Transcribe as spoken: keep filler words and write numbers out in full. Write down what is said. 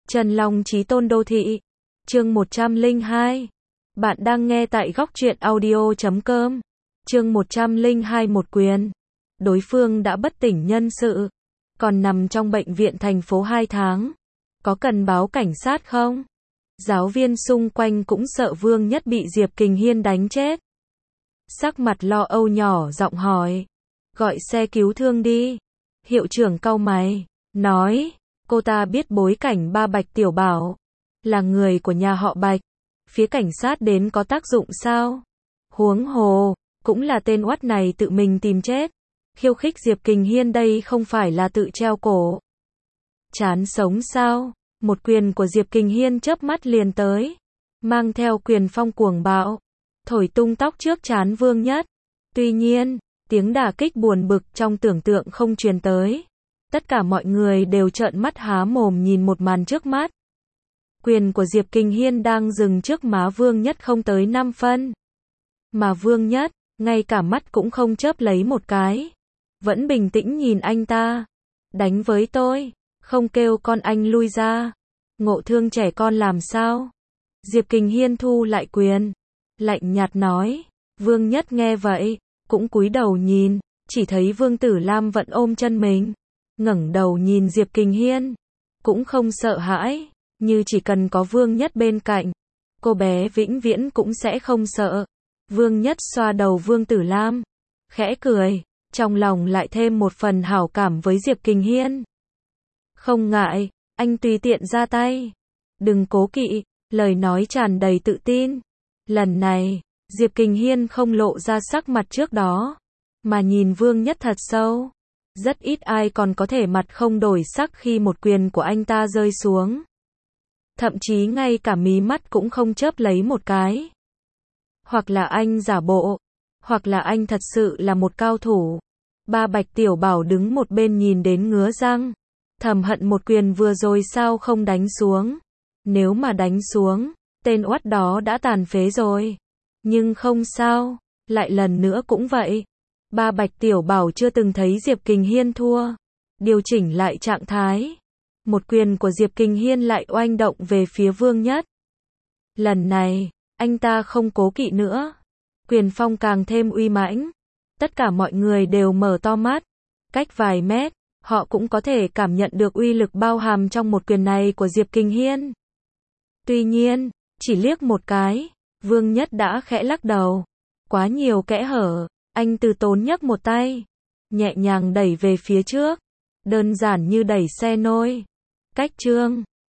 Trần Long Chí Tôn Đô Thị. Chương một trăm lẻ hai. Bạn đang nghe tại góc truyện audio chấm com. Chương một trăm lẻ hai. Một quyền. Đối phương đã bất tỉnh nhân sự, còn nằm trong bệnh viện thành phố hai tháng. Có cần báo cảnh sát không? Giáo viên xung quanh cũng sợ Vương Nhất bị Diệp Kình Hiên đánh chết. Sắc mặt lo âu nhỏ giọng hỏi. Gọi xe cứu thương đi. Hiệu trưởng cau mày, nói, cô ta biết bối cảnh ba Bạch Tiểu Bảo, là người của nhà họ Bạch. Phía cảnh sát đến có tác dụng sao? Huống hồ, cũng là tên oắt này tự mình tìm chết. Khiêu khích Diệp Kình Hiên đây không phải là tự treo cổ. Chán sống sao? Một quyền của Diệp Kình Hiên chớp mắt liền tới, mang theo quyền phong cuồng bạo, thổi tung tóc trước trán Vương Nhất. Tuy nhiên, tiếng đả kích buồn bực trong tưởng tượng không truyền tới. Tất cả mọi người đều trợn mắt há mồm nhìn một màn trước mắt. Quyền của Diệp Kình Hiên đang dừng trước má Vương Nhất không tới năm phân. Mà Vương Nhất, ngay cả mắt cũng không chớp lấy một cái. Vẫn bình tĩnh nhìn anh ta. Đánh với tôi, không kêu con anh lui ra. Ngộ thương trẻ con làm sao? Diệp Kình Hiên thu lại quyền, lạnh nhạt nói. Vương Nhất nghe vậy, cũng cúi đầu nhìn, chỉ thấy Vương Tử Lam vẫn ôm chân mình, ngẩng đầu nhìn Diệp Kình Hiên, cũng không sợ hãi, như chỉ cần có Vương Nhất bên cạnh, cô bé vĩnh viễn cũng sẽ không sợ. Vương Nhất xoa đầu Vương Tử Lam, khẽ cười, trong lòng lại thêm một phần hảo cảm với Diệp Kình Hiên. Không ngại, anh tùy tiện ra tay, đừng cố kỵ, lời nói tràn đầy tự tin. Lần này, Diệp Kình Hiên không lộ ra sắc mặt trước đó, mà nhìn Vương Nhất thật sâu. Rất ít ai còn có thể mặt không đổi sắc khi một quyền của anh ta rơi xuống. Thậm chí ngay cả mí mắt cũng không chớp lấy một cái. Hoặc là anh giả bộ, hoặc là anh thật sự là một cao thủ. Ba Bạch Tiểu Bảo đứng một bên nhìn đến ngứa răng, thầm hận một quyền vừa rồi sao không đánh xuống. Nếu mà đánh xuống, tên oắt đó đã tàn phế rồi. Nhưng không sao, lại lần nữa cũng vậy. Ba Bạch Tiểu Bảo chưa từng thấy Diệp Kình Hiên thua. Điều chỉnh lại trạng thái. Một quyền của Diệp Kình Hiên lại oanh động về phía Vương Nhất. Lần này, anh ta không cố kỵ nữa. Quyền phong càng thêm uy mãnh. Tất cả mọi người đều mở to mắt. Cách vài mét, họ cũng có thể cảm nhận được uy lực bao hàm trong một quyền này của Diệp Kình Hiên. Tuy nhiên, chỉ liếc một cái, Vương Nhất đã khẽ lắc đầu. Quá nhiều kẽ hở, anh từ tốn nhấc một tay, nhẹ nhàng đẩy về phía trước, đơn giản như đẩy xe nôi. Cách trương,